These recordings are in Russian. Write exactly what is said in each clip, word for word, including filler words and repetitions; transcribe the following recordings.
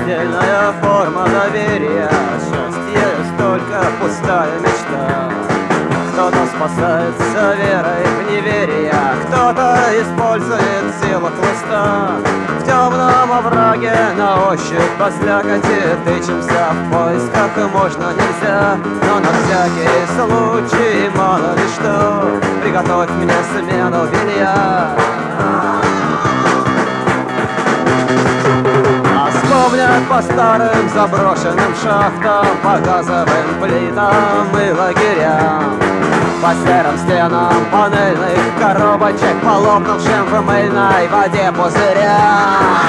поддельная форма доверия. Счастье только пустая мечта. Кто-то спасается верой в неверие, кто-то использует силу хлыста. В темном овраге на ощупь по слякоти тычемся в поисках можно нельзя. Но на всякий случай, мало ли что, приготовь мне смену белья. А вспомнят по старым заброшенным шахтам, по газовым плитам и лагерям, по серым стенам панельных коробочек, по лопнувшим в мыльной воде пузырям.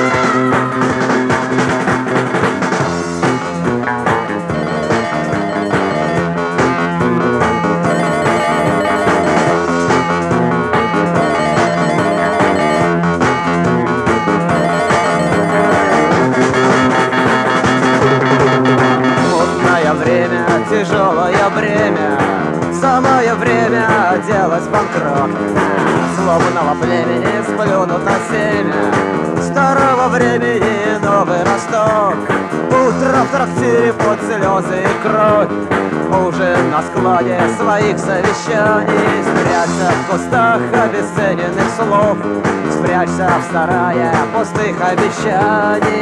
Мутное время, тяжелое бремя, самое время делать банкрот. Злобного племени сплюнут на семя старого времени новый росток. Утро в трактире под слезы и кровь, ужин на складе своих совещаний. Спрячься в кустах обесцененных слов, спрячься в сарае пустых обещаний.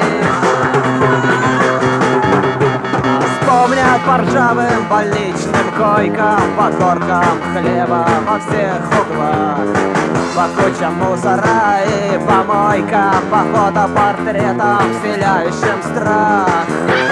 Вспомнят по ржавым больничным койкам, по коркам хлеба во всех углах, по кучам мусора и помойкам, по фотопортретам, вселяющим страх.